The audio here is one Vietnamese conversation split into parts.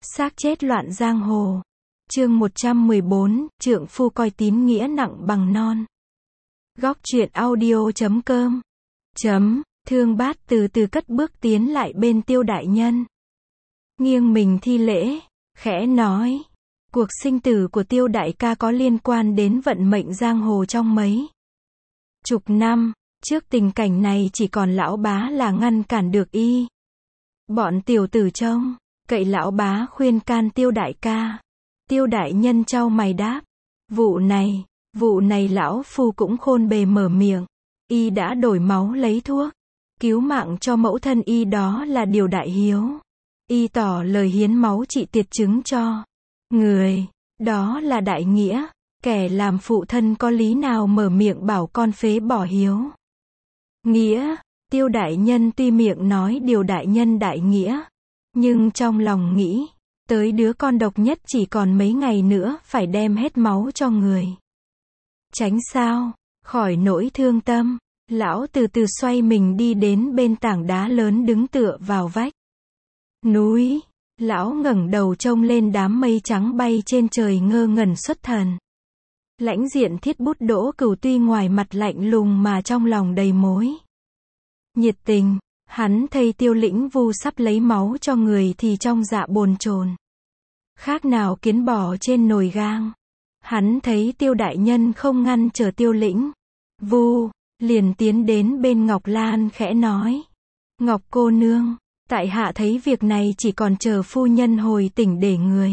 Xác chết loạn giang hồ. Chương 114, trượng phu coi tín nghĩa nặng bằng non. Góc truyện audio.com. Thương Bát từ từ cất bước tiến lại bên Tiêu đại nhân. Nghiêng mình thi lễ, khẽ nói, cuộc sinh tử của Tiêu đại ca có liên quan đến vận mệnh giang hồ trong mấy chục năm, trước tình cảnh này chỉ còn lão bá là ngăn cản được y. Bọn tiểu tử trông cậy lão bá khuyên can Tiêu đại ca. Tiêu đại nhân chau mày đáp, vụ này lão phu cũng khôn bề mở miệng. Y đã đổi máu lấy thuốc, cứu mạng cho mẫu thân y, đó là điều đại hiếu. Y tỏ lời hiến máu trị tiệt chứng cho người, đó là đại nghĩa. Kẻ làm phụ thân có lý nào mở miệng bảo con phế bỏ hiếu nghĩa. Tiêu đại nhân tuy miệng nói điều đại nhân đại nghĩa, nhưng trong lòng nghĩ, tới đứa con độc nhất chỉ còn mấy ngày nữa phải đem hết máu cho người. Tránh sao khỏi nỗi thương tâm, lão từ từ xoay mình đi đến bên tảng đá lớn đứng tựa vào vách núi. Lão ngẩng đầu trông lên đám mây trắng bay trên trời ngơ ngẩn xuất thần. Lãnh diện Thiết Bút Đỗ Cửu tuy ngoài mặt lạnh lùng mà trong lòng đầy mối nhiệt tình. Hắn thấy Tiêu Lĩnh Vu sắp lấy máu cho người thì trong dạ bồn chồn, khác nào kiến bò trên nồi gang. Hắn thấy Tiêu đại nhân không ngăn trở Tiêu Lĩnh Vu, liền tiến đến bên Ngọc Lan khẽ nói, Ngọc cô nương, tại hạ thấy việc này chỉ còn chờ phu nhân hồi tỉnh để người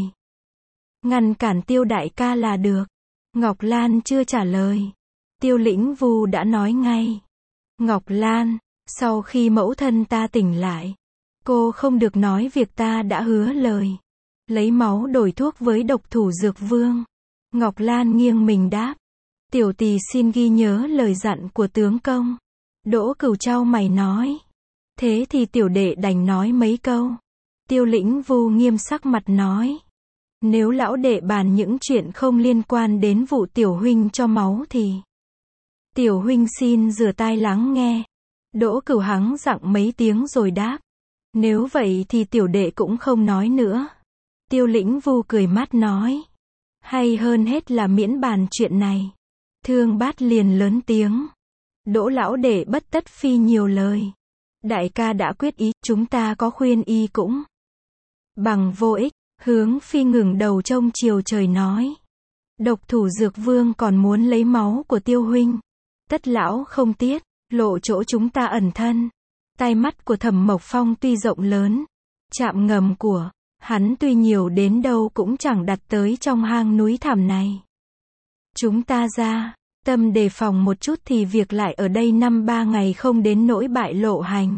ngăn cản Tiêu đại ca là được. Ngọc Lan chưa trả lời, Tiêu Lĩnh Vu đã nói ngay, Ngọc Lan, sau khi mẫu thân ta tỉnh lại, cô không được nói việc ta đã hứa lời lấy máu đổi thuốc với độc thủ dược vương. Ngọc Lan nghiêng mình đáp, tiểu tỳ xin ghi nhớ lời dặn của tướng công. Đỗ Cửu chau mày nói, thế thì tiểu đệ đành nói mấy câu. Tiêu Lĩnh Vu nghiêm sắc mặt nói, nếu lão đệ bàn những chuyện không liên quan đến vụ tiểu huynh cho máu thì tiểu huynh xin rửa tai lắng nghe. Đỗ Cửu hắng giọng mấy tiếng rồi đáp, nếu vậy thì tiểu đệ cũng không nói nữa. Tiêu Lĩnh Vu cười mát nói, hay hơn hết là miễn bàn chuyện này. Thương Bát liền lớn tiếng, Đỗ lão đệ bất tất phi nhiều lời. Đại ca đã quyết ý, chúng ta có khuyên y cũng bằng vô ích. Hướng Phi ngừng đầu trông chiều trời nói, độc thủ dược vương còn muốn lấy máu của Tiêu huynh, tất lão không tiếc lộ chỗ chúng ta ẩn thân. Tai mắt của Thẩm Mộc Phong tuy rộng lớn, chạm ngầm của hắn tuy nhiều đến đâu cũng chẳng đặt tới trong hang núi thẳm này. Chúng ta ra tâm đề phòng một chút thì việc lại ở đây 5-3 ngày không đến nỗi bại lộ hành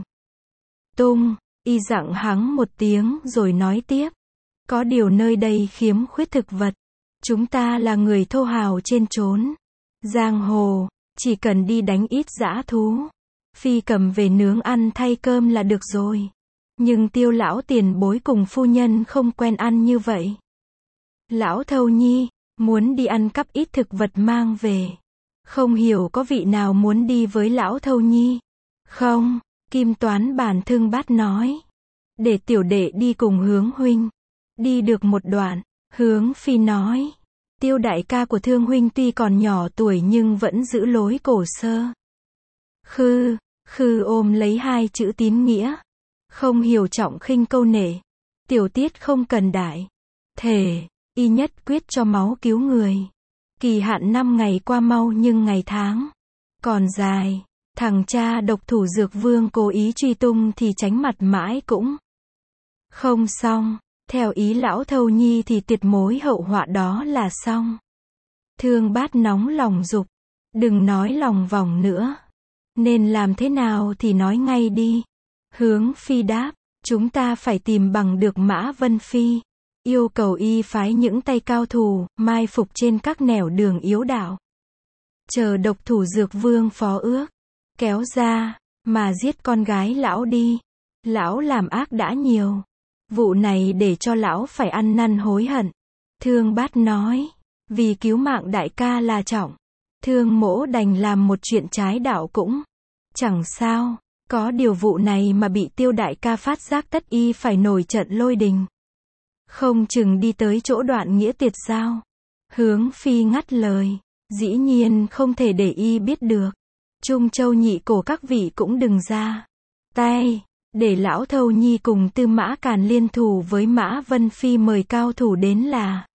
tung. Y dặn hắng một tiếng rồi nói tiếp, có điều nơi đây khiếm khuyết thực vật. Chúng ta là người thô hào trên chốn giang hồ, chỉ cần đi đánh ít dã thú, phi cầm về nướng ăn thay cơm là được rồi. Nhưng Tiêu lão tiền bối cùng phu nhân không quen ăn như vậy. Lão Thâu Nhi muốn đi ăn cắp ít thực vật mang về. Không hiểu có vị nào muốn đi với lão Thâu Nhi không? Kim Toán Bản Thương Bát nói, để tiểu đệ đi cùng Hướng huynh. Đi được một đoạn, Hướng Phi nói, Tiêu đại ca của Thương huynh tuy còn nhỏ tuổi nhưng vẫn giữ lối cổ xưa. Khư ôm lấy hai chữ tín nghĩa, không hiểu trọng khinh câu nể. Tiểu tiết không cần đại thể, y nhất quyết cho máu cứu người. Kỳ hạn 5 ngày qua mau nhưng ngày tháng còn dài. Thằng cha độc thủ dược vương cố ý truy tung thì tránh mặt mãi cũng không xong. Theo ý lão Thâu Nhi thì tuyệt mối hậu họa đó là xong. Thương Bát nóng lòng giục, đừng nói lòng vòng nữa. Nên làm thế nào thì nói ngay đi. Hướng Phi đáp, chúng ta phải tìm bằng được Mã Vân Phi. Yêu cầu y phái những tay cao thủ, mai phục trên các nẻo đường yếu đạo. Chờ độc thủ dược vương phó ước, kéo ra, mà giết con gái lão đi. Lão làm ác đã nhiều. Vụ này để cho lão phải ăn năn hối hận. Thương Bát nói, vì cứu mạng đại ca là trọng. Thương mỗ đành làm một chuyện trái đạo cũng chẳng sao. Có điều vụ này mà bị Tiêu đại ca phát giác tất y phải nổi trận lôi đình. Không chừng đi tới chỗ Đoạn Nghĩa tiệt giao. Hướng Phi ngắt lời. Dĩ nhiên không thể để y biết được. Trung Châu nhị cổ các vị cũng đừng ra tay. Để lão Thâu Nhi cùng Tư Mã Càn liên thủ với Mã Vân Phi mời cao thủ đến là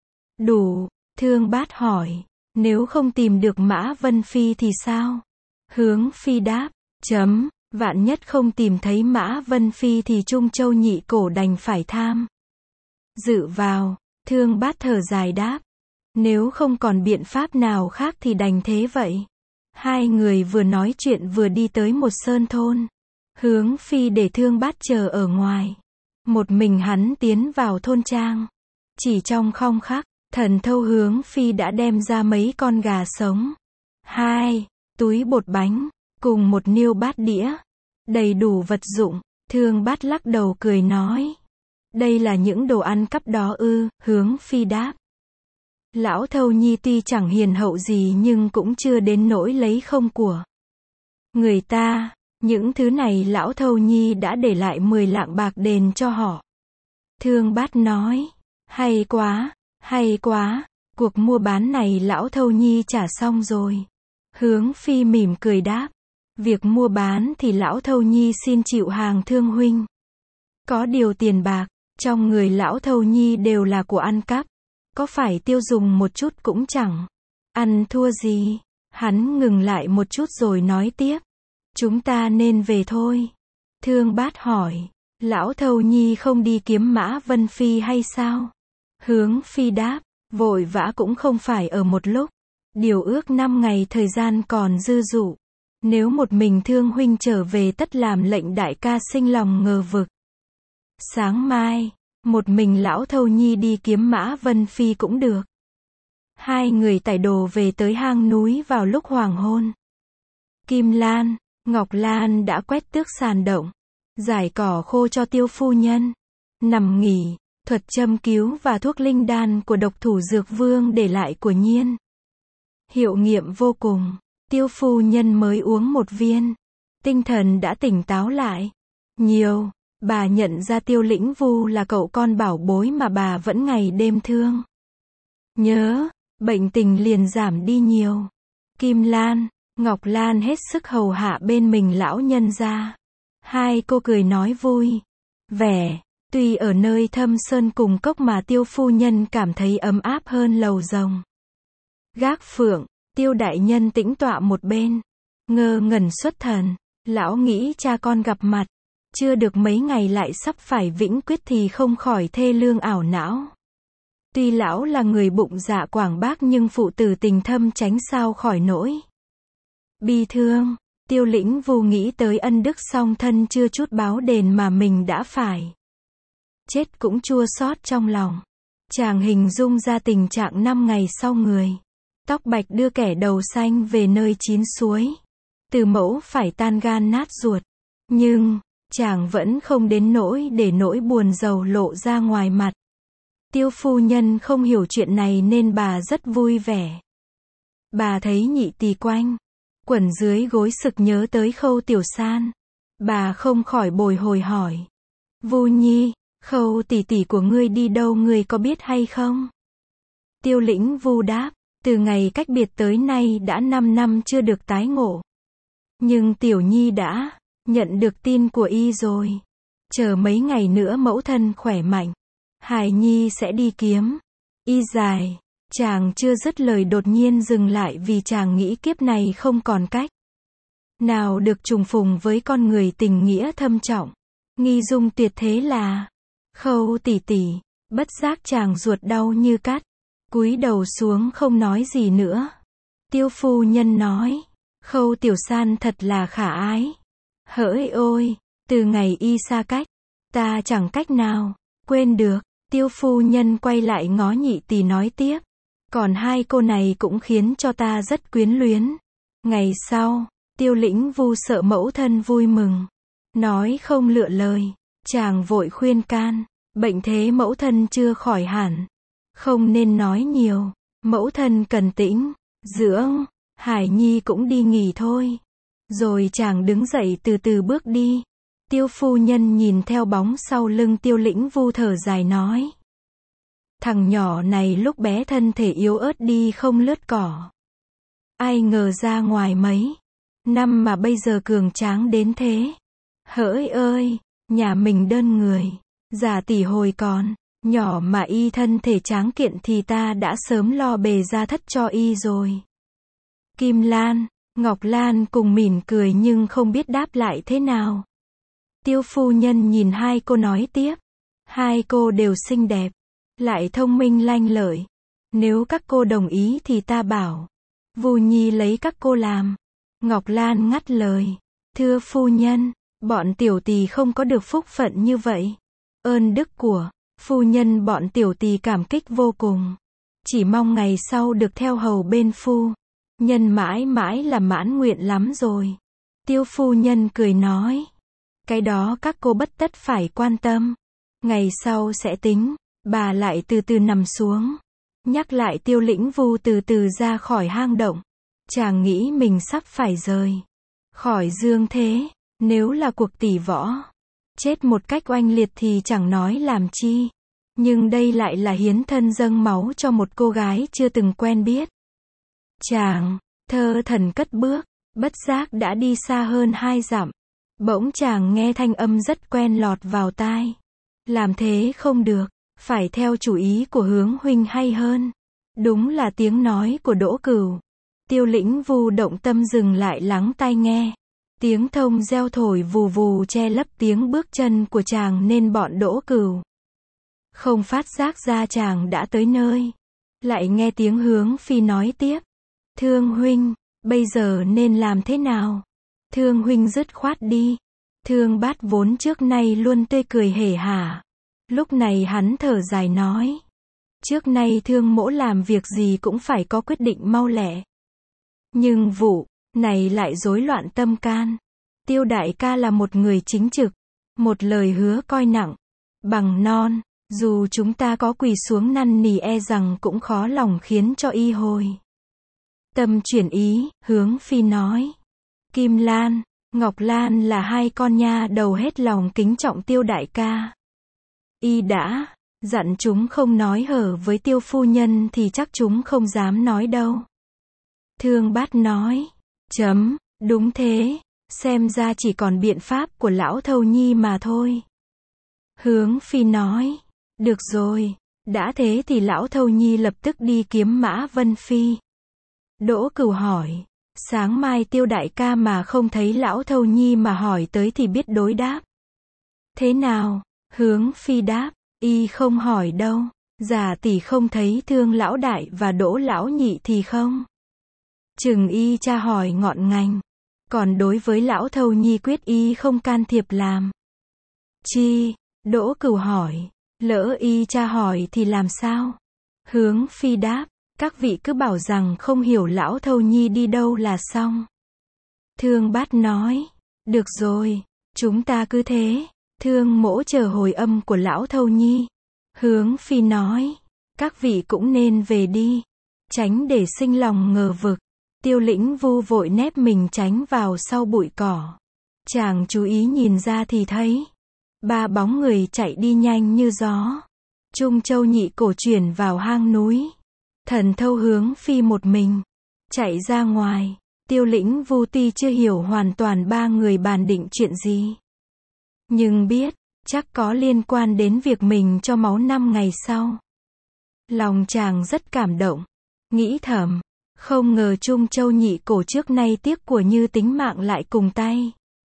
đủ. Thương Bát hỏi. Nếu không tìm được Mã Vân Phi thì sao? Hướng Phi đáp. Vạn nhất không tìm thấy Mã Vân Phi thì Trung Châu nhị cổ đành phải tham dự vào. Thương Bát thở dài đáp. Nếu không còn biện pháp nào khác thì đành thế vậy. Hai người vừa nói chuyện vừa đi tới một sơn thôn. Hướng Phi để Thương Bát chờ ở ngoài. Một mình hắn tiến vào thôn trang. Chỉ trong khoảnh khắc, Thần Thâu Hướng Phi đã đem ra mấy con gà sống, 2 túi bột bánh, cùng một niêu bát đĩa, đầy đủ vật dụng. Thương Bát lắc đầu cười nói. Đây là những đồ ăn cắp đó ư? Hướng Phi đáp. Lão Thâu Nhi tuy chẳng hiền hậu gì nhưng cũng chưa đến nỗi lấy không của người ta. Những thứ này lão Thâu Nhi đã để lại 10 lạng bạc đền cho họ. Thương Bát nói. Hay quá, hay quá. Cuộc mua bán này lão Thâu Nhi trả xong rồi. Hướng Phi mỉm cười đáp. Việc mua bán thì lão Thâu Nhi xin chịu hàng Thương huynh. Có điều tiền bạc trong người lão Thâu Nhi đều là của ăn cắp. Có phải tiêu dùng một chút cũng chẳng ăn thua gì. Hắn ngừng lại một chút rồi nói tiếp. Chúng ta nên về thôi. Thương Bát hỏi. Lão Thâu Nhi không đi kiếm Mã Vân Phi hay sao? Hướng Phi đáp. Vội vã cũng không phải ở một lúc. Điều ước 5 ngày thời gian còn dư dụ. Nếu một mình Thương huynh trở về tất làm lệnh đại ca sinh lòng ngờ vực. Sáng mai, một mình lão Thâu Nhi đi kiếm Mã Vân Phi cũng được. Hai người tải đồ về tới hang núi vào lúc hoàng hôn. Kim Lan, Ngọc Lan đã quét tước sàn động, giải cỏ khô cho Tiêu phu nhân nằm nghỉ. Thuật châm cứu và thuốc linh đan của độc thủ dược vương để lại của Nhiên hiệu nghiệm vô cùng. Tiêu phu nhân mới uống một viên, tinh thần đã tỉnh táo lại nhiều. Bà nhận ra Tiêu Lĩnh Vu là cậu con bảo bối mà bà vẫn ngày đêm thương nhớ, bệnh tình liền giảm đi nhiều. Kim Lan, Ngọc Lan hết sức hầu hạ bên mình lão nhân gia. Hai cô cười nói vui vẻ. Tuy ở nơi thâm sơn cùng cốc mà Tiêu phu nhân cảm thấy ấm áp hơn lầu rồng gác phượng. Tiêu đại nhân tĩnh tọa một bên, ngơ ngẩn xuất thần. Lão nghĩ cha con gặp mặt chưa được mấy ngày lại sắp phải vĩnh quyết thì không khỏi thê lương ảo não. Tuy lão là người bụng dạ quảng bác nhưng phụ tử tình thâm tránh sao khỏi nỗi bi thương. Tiêu Lĩnh Vu nghĩ tới ân đức song thân chưa chút báo đền mà mình đã phải chết cũng chua xót trong lòng. Chàng hình dung ra tình trạng 5 ngày sau người tóc bạch đưa kẻ đầu xanh về nơi chín suối. Từ mẫu phải tan gan nát ruột. Nhưng chàng vẫn không đến nỗi để nỗi buồn rầu lộ ra ngoài mặt. Tiêu phu nhân không hiểu chuyện này nên bà rất vui vẻ. Bà thấy nhị tỳ quanh quẩn dưới gối sực nhớ tới Khâu Tiểu San. Bà không khỏi bồi hồi hỏi. Vu Nhi, Khâu tỷ tỷ của ngươi đi đâu ngươi có biết hay không? Tiêu Lĩnh Vu đáp. Từ ngày cách biệt tới nay đã 5 năm chưa được tái ngộ. Nhưng Tiểu Nhi đã nhận được tin của y rồi. Chờ mấy ngày nữa mẫu thân khỏe mạnh, Hải Nhi sẽ đi kiếm y dài. Chàng chưa dứt lời đột nhiên dừng lại vì chàng nghĩ kiếp này không còn cách nào được trùng phùng với con người tình nghĩa thâm trọng, nghi dung tuyệt thế là Khâu tỷ tỷ. Bất giác chàng ruột đau như cắt, cúi đầu xuống không nói gì nữa. Tiêu phu nhân nói. Khâu Tiểu San thật là khả ái. Hỡi ôi, từ ngày y xa cách, ta chẳng cách nào quên được. Tiêu phu nhân quay lại ngó nhị tỳ nói tiếp. Còn hai cô này cũng khiến cho ta rất quyến luyến. Ngày sau, Tiêu Lĩnh Vu sợ mẫu thân vui mừng, nói không lựa lời. Chàng vội khuyên can. Bệnh thế mẫu thân chưa khỏi hẳn, không nên nói nhiều. Mẫu thân cần tĩnh dưỡng. Hải Nhi cũng đi nghỉ thôi. Rồi chàng đứng dậy từ từ bước đi. Tiêu phu nhân nhìn theo bóng sau lưng Tiêu Lĩnh Vu thở dài nói. Thằng nhỏ này lúc bé thân thể yếu ớt đi không lướt cỏ. Ai ngờ ra ngoài mấy năm mà bây giờ cường tráng đến thế. Hỡi ơi, nhà mình đơn người, giả tỷ hồi còn nhỏ mà y thân thể tráng kiện thì ta đã sớm lo bề gia thất cho y rồi. Kim Lan, Ngọc Lan cùng mỉm cười nhưng không biết đáp lại thế nào. Tiêu phu nhân nhìn hai cô nói tiếp. Hai cô đều xinh đẹp, lại thông minh lanh lợi. Nếu các cô đồng ý thì ta bảo Vu Nhi lấy các cô làm. Ngọc Lan ngắt lời. Thưa phu nhân, bọn tiểu tỳ không có được phúc phận như vậy. Ơn đức của phu nhân bọn tiểu tỳ cảm kích vô cùng. Chỉ mong ngày sau được theo hầu bên phu nhân mãi mãi là mãn nguyện lắm rồi. Tiêu phu nhân cười nói. Cái đó các cô bất tất phải quan tâm. Ngày sau sẽ tính. Bà lại từ từ nằm xuống. Nhắc lại Tiêu Lĩnh Vu từ từ ra khỏi hang động. Chàng nghĩ mình sắp phải rời khỏi dương thế. Nếu là cuộc tỷ võ, chết một cách oanh liệt thì chẳng nói làm chi. Nhưng đây lại là hiến thân dâng máu cho một cô gái chưa từng quen biết. Chàng thơ thẩn cất bước, bất giác đã đi xa hơn 2 dặm. Bỗng chàng nghe thanh âm rất quen lọt vào tai. Làm thế không được, phải theo chủ ý của Hướng huynh hay hơn. Đúng là tiếng nói của Đỗ Cửu. Tiêu Lĩnh Vu động tâm dừng lại lắng tai nghe. Tiếng thông reo thổi vù vù che lấp tiếng bước chân của chàng nên bọn Đỗ Cửu không phát giác ra chàng đã tới nơi. Lại nghe tiếng Hướng phi nói tiếp. Thương huynh, bây giờ nên làm thế nào? Thương huynh dứt khoát đi. Thương Bát vốn trước nay luôn tươi cười hề hả. Lúc này hắn thở dài nói. Trước nay Thương mỗ làm việc gì cũng phải có quyết định mau lẹ. Nhưng vụ này lại rối loạn tâm can. Tiêu đại ca là một người chính trực. Một lời hứa coi nặng bằng non. Dù chúng ta có quỳ xuống năn nỉ e rằng cũng khó lòng khiến cho y hồi tâm chuyển ý. Hướng phi nói. Kim Lan, Ngọc Lan là hai con nha đầu hết lòng kính trọng Tiêu đại ca. Y đã dặn chúng không nói hở với Tiêu phu nhân thì chắc chúng không dám nói đâu. Thương Bát nói. Đúng thế, xem ra chỉ còn biện pháp của lão Thâu Nhi mà thôi. Hướng phi nói. Được rồi, đã thế thì lão Thâu Nhi lập tức đi kiếm Mã Vân Phi. Đỗ Cửu hỏi. Sáng mai Tiêu đại ca mà không thấy lão Thâu Nhi mà hỏi tới thì biết đối đáp thế nào? Hướng phi đáp. Y không hỏi đâu. Giả tỷ không thấy Thương lão đại và Đỗ lão nhị thì không chừng y tra hỏi ngọn ngành. Còn đối với lão Thâu Nhi quyết y không can thiệp làm chi? Đỗ Cửu hỏi. Lỡ y tra hỏi thì làm sao? Hướng phi đáp. Các vị cứ bảo rằng không hiểu lão Thâu Nhi đi đâu là xong. Thương Bát nói. Được rồi, chúng ta cứ thế. Thương mỗ chờ hồi âm của lão Thâu Nhi. Hướng phi nói. Các vị cũng nên về đi. Tránh để sinh lòng ngờ vực. Tiêu Lĩnh Vu vội nép mình tránh vào sau bụi cỏ. Chàng chú ý nhìn ra thì thấy 3 bóng người chạy đi nhanh như gió. Trung Châu Nhị Cổ chuyển vào hang núi. Thần Thâu Hướng phi một mình chạy ra ngoài. Tiêu Lĩnh Vu tuy chưa hiểu hoàn toàn 3 người bàn định chuyện gì, nhưng biết chắc có liên quan đến việc mình cho máu 5 ngày sau. Lòng chàng rất cảm động, nghĩ thầm, không ngờ Trung Châu Nhị Cổ trước nay tiếc của như tính mạng lại cùng tay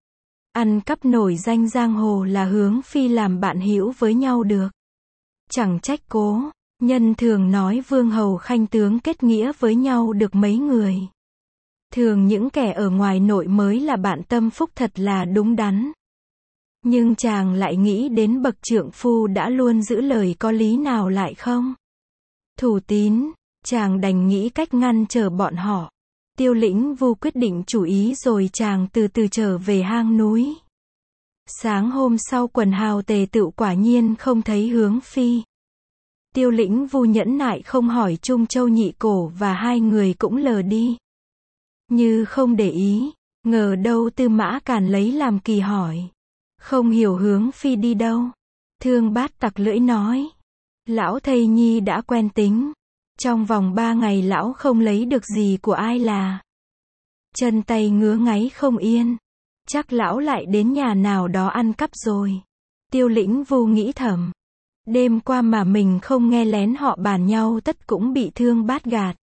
ăn cắp nổi danh giang hồ là Hướng phi làm bạn hữu với nhau được. Chẳng trách cố nhân thường nói vương hầu khanh tướng kết nghĩa với nhau được mấy người. Thường những kẻ ở ngoài nội mới là bạn tâm phúc, thật là đúng đắn. Nhưng chàng lại nghĩ đến bậc trượng phu đã luôn giữ lời, có lý nào lại không thủ tín. Chàng đành nghĩ cách ngăn trở bọn họ. Tiêu Lĩnh Vu quyết định chủ ý rồi chàng từ từ trở về hang núi. Sáng hôm sau quần hào tề tựu quả nhiên không thấy Hướng phi. Tiêu Lĩnh Vu nhẫn nại không hỏi Trung Châu Nhị Cổ và hai người cũng lờ đi như không để ý. Ngờ đâu Tư Mã Càn lấy làm kỳ hỏi. Không hiểu Hướng phi đi đâu. Thương Bát tặc lưỡi nói. Lão thầy nhi đã quen tính. Trong vòng 3 ngày lão không lấy được gì của ai là chân tay ngứa ngáy không yên. Chắc lão lại đến nhà nào đó ăn cắp rồi. Tiêu Lĩnh Vu nghĩ thầm. Đêm qua mà mình không nghe lén họ bàn nhau tất cũng bị Thương Bát gạt.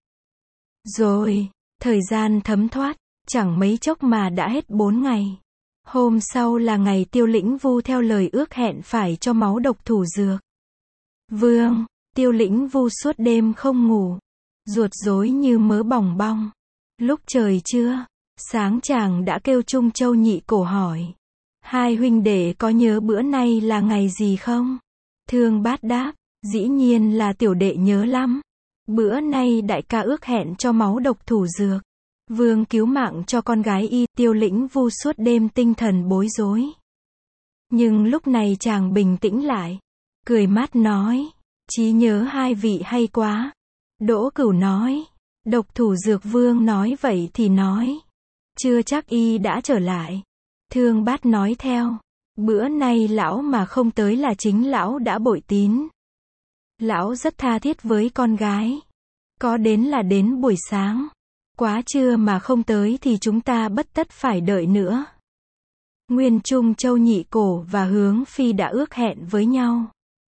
Rồi, thời gian thấm thoát, chẳng mấy chốc mà đã hết 4 ngày. Hôm sau là ngày Tiêu Lĩnh Vu theo lời ước hẹn phải cho máu độc thủ dược. Vương, Tiêu Lĩnh Vu suốt đêm không ngủ, ruột rối như mớ bòng bong. Lúc trời trưa, sáng chàng đã kêu Trung Châu Nhị Cổ hỏi. Hai huynh đệ có nhớ bữa nay là ngày gì không? Thương Bát đáp, dĩ nhiên là tiểu đệ nhớ lắm. Bữa nay đại ca ước hẹn cho máu độc thủ dược. Vương cứu mạng cho con gái y. Tiêu Lĩnh Vu suốt đêm tinh thần bối rối. Nhưng lúc này chàng bình tĩnh lại, cười mát nói, trí nhớ hai vị hay quá. Đỗ Cửu nói, độc thủ dược. Vương nói vậy thì nói, chưa chắc y đã trở lại. Thương Bát nói theo, bữa nay lão mà không tới là chính lão đã bội tín. Lão rất tha thiết với con gái. Có đến là đến buổi sáng. Quá trưa mà không tới thì chúng ta bất tất phải đợi nữa. Nguyên Trung Châu Nhị Cổ và Hướng Phi đã ước hẹn với nhau.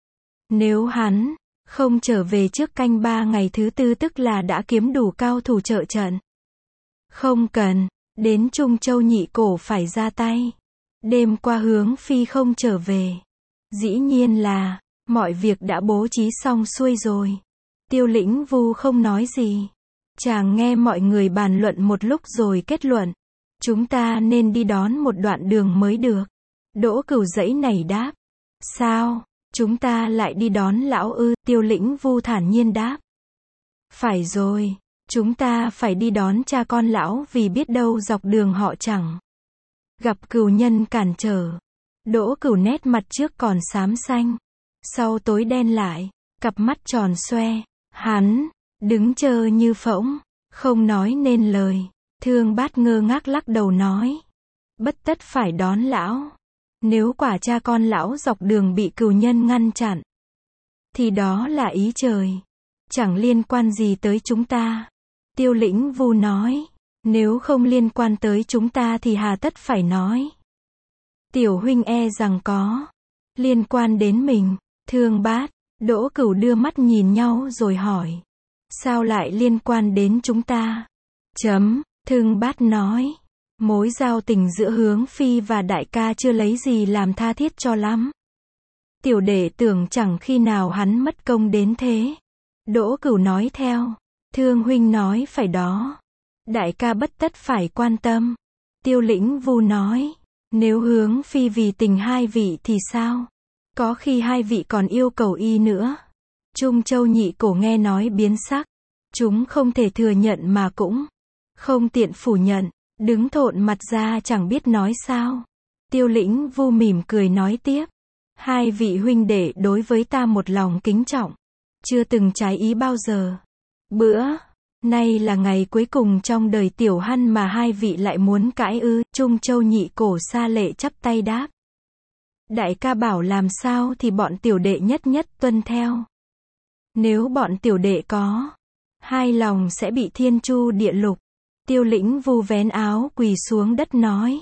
Nếu hắn không trở về trước canh 3 ngày thứ tư tức là đã kiếm đủ cao thủ trợ trận. Không cần đến Trung Châu Nhị Cổ phải ra tay. Đêm qua Hướng Phi không trở về. Dĩ nhiên là mọi việc đã bố trí xong xuôi rồi. Tiêu Lĩnh Vu không nói gì. Chàng nghe mọi người bàn luận một lúc rồi kết luận. Chúng ta nên đi đón một đoạn đường mới được. Đỗ Cửu giãy nảy đáp. Sao? Chúng ta lại đi đón lão ư? Tiêu Lĩnh Vu thản nhiên đáp. Phải rồi. Chúng ta phải đi đón cha con lão vì biết đâu dọc đường họ chẳng gặp cừu nhân cản trở. Đỗ Cửu nét mặt trước còn xám xanh, sau tối đen lại, cặp mắt tròn xoe. Hắn đứng chờ như phỗng, không nói nên lời. Thương Bát ngơ ngác lắc đầu nói, bất tất phải đón lão. Nếu quả cha con lão dọc đường bị cừu nhân ngăn chặn, thì đó là ý trời, chẳng liên quan gì tới chúng ta. Tiêu Lĩnh Vu nói, nếu không liên quan tới chúng ta thì hà tất phải nói. Tiểu huynh e rằng có liên quan đến mình. Thương Bát, Đỗ Cửu đưa mắt nhìn nhau rồi hỏi, sao lại liên quan đến chúng ta? Thương Bát nói, mối giao tình giữa Hướng Phi và đại ca chưa lấy gì làm tha thiết cho lắm. Tiểu đệ tưởng chẳng khi nào hắn mất công đến thế. Đỗ Cửu nói theo, Thương huynh nói phải đó. Đại ca bất tất phải quan tâm. Tiêu Lĩnh Vu nói, nếu Hướng Phi vì tình hai vị thì sao? Có khi hai vị còn yêu cầu y nữa. Trung Châu Nhị Cổ nghe nói biến sắc. Chúng không thể thừa nhận mà cũng không tiện phủ nhận, đứng thộn mặt ra chẳng biết nói sao. Tiêu Lĩnh Vu mỉm cười nói tiếp, hai vị huynh đệ đối với ta một lòng kính trọng, chưa từng trái ý bao giờ. Bữa nay là ngày cuối cùng trong đời Tiểu Hăn mà hai vị lại muốn cãi ư? Trung Châu Nhị Cổ sa lệ chắp tay đáp, đại ca bảo làm sao thì bọn tiểu đệ nhất nhất tuân theo. Nếu bọn tiểu đệ có hai lòng sẽ bị thiên chu địa lục. Tiêu Lĩnh Vu vén áo quỳ xuống đất nói,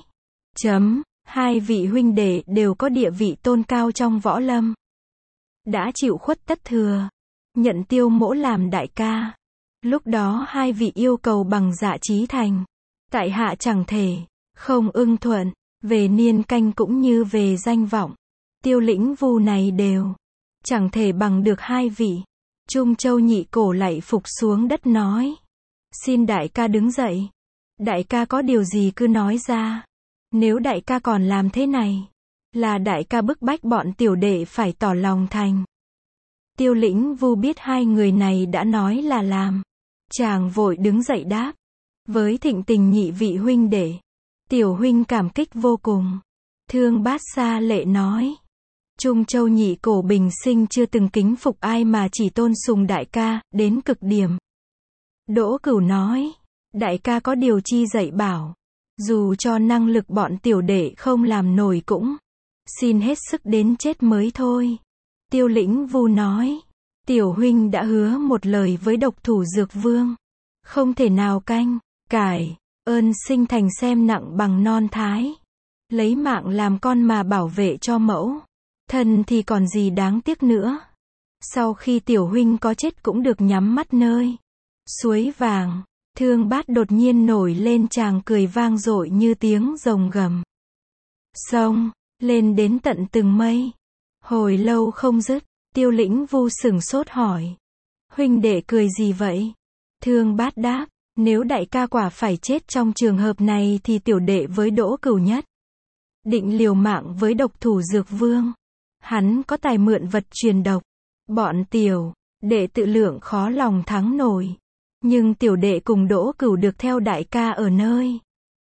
hai vị huynh đệ đều có địa vị tôn cao trong võ lâm, đã chịu khuất tất thừa, nhận Tiêu mỗ làm đại ca. Lúc đó hai vị yêu cầu bằng dạ chí thành, tại hạ chẳng thể không ưng thuận. Về niên canh cũng như về danh vọng, Tiêu Lĩnh Vu này đều chẳng thể bằng được hai vị. Trung Châu Nhị Cổ lạy phục xuống đất nói, xin đại ca đứng dậy. Đại ca có điều gì cứ nói ra. Nếu đại ca còn làm thế này, là đại ca bức bách bọn tiểu đệ phải tỏ lòng thành. Tiêu Lĩnh Vu biết hai người này đã nói là làm. Chàng vội đứng dậy đáp, với thịnh tình nhị vị huynh đệ, tiểu huynh cảm kích vô cùng. Thương Bát sa lệ nói, Trung Châu Nhị Cổ bình sinh chưa từng kính phục ai mà chỉ tôn sùng đại ca, đến cực điểm. Đỗ Cửu nói, đại ca có điều chi dạy bảo, dù cho năng lực bọn tiểu đệ không làm nổi cũng xin hết sức đến chết mới thôi. Tiêu Lĩnh Vu nói, Tiểu huynh đã hứa một lời với độc thủ dược vương. Không thể nào canh, cải, ơn sinh thành xem nặng bằng non thái. Lấy mạng làm con mà bảo vệ cho mẫu. Thân thì còn gì đáng tiếc nữa. Sau khi tiểu huynh có chết cũng được nhắm mắt nơi suối vàng. Thương Bát đột nhiên nổi lên chàng cười vang dội như tiếng rồng gầm. Sông, lên đến tận từng mây. Hồi lâu không dứt, Tiêu Lĩnh Vu sửng sốt hỏi. Huynh đệ cười gì vậy? Thương Bát đáp, nếu đại ca quả phải chết trong trường hợp này thì tiểu đệ với Đỗ Cửu nhất định liều mạng với độc thủ dược vương. Hắn có tài mượn vật truyền độc. Bọn tiểu đệ tự lượng khó lòng thắng nổi. Nhưng tiểu đệ cùng Đỗ Cửu được theo đại ca ở nơi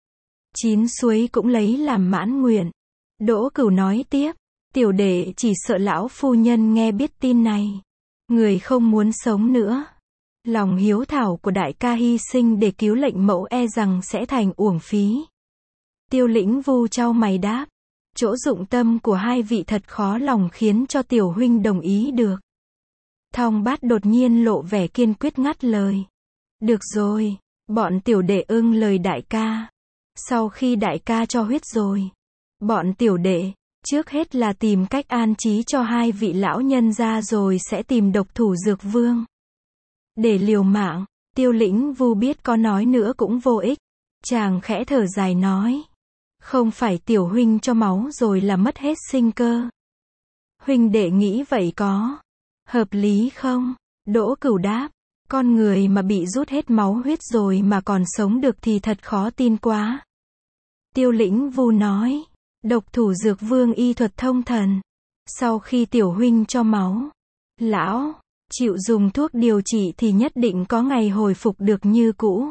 9 suối cũng lấy làm mãn nguyện. Đỗ Cửu nói tiếp, tiểu đệ chỉ sợ lão phu nhân nghe biết tin này, người không muốn sống nữa. Lòng hiếu thảo của đại ca hy sinh để cứu lệnh mẫu e rằng sẽ thành uổng phí. Tiêu Lĩnh Vu chau mày đáp, chỗ dụng tâm của hai vị thật khó lòng khiến cho tiểu huynh đồng ý được. Thong Bát đột nhiên lộ vẻ kiên quyết ngắt lời. Được rồi, bọn tiểu đệ ưng lời đại ca. Sau khi đại ca cho huyết rồi, bọn tiểu đệ, trước hết là tìm cách an trí cho hai vị lão nhân ra rồi sẽ tìm độc thủ dược vương. Để liều mạng, Tiêu Lĩnh Vu biết có nói nữa cũng vô ích. Chàng khẽ thở dài nói. Không phải tiểu huynh cho máu rồi là mất hết sinh cơ. Huynh đệ nghĩ vậy có hợp lý không? Đỗ Cửu đáp. Con người mà bị rút hết máu huyết rồi mà còn sống được thì thật khó tin quá. Tiêu Lĩnh Vu nói. Độc thủ dược vương y thuật thông thần. Sau khi tiểu huynh cho máu, lão chịu dùng thuốc điều trị thì nhất định có ngày hồi phục được như cũ.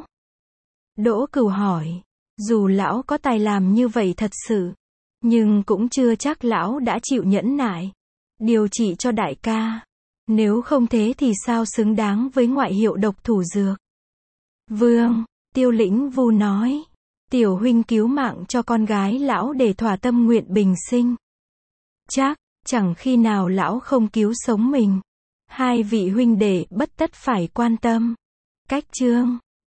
Đỗ Cửu hỏi. Dù lão có tài làm như vậy thật sự, nhưng cũng chưa chắc lão đã chịu nhẫn nại điều trị cho đại ca. Nếu không thế thì sao xứng đáng với ngoại hiệu độc thủ dược vương? Tiêu Lĩnh Vu nói. Tiểu huynh cứu mạng cho con gái lão để thỏa tâm nguyện bình sinh. Chắc, chẳng khi nào lão không cứu sống mình. Hai vị huynh đệ bất tất phải quan tâm. Cách chương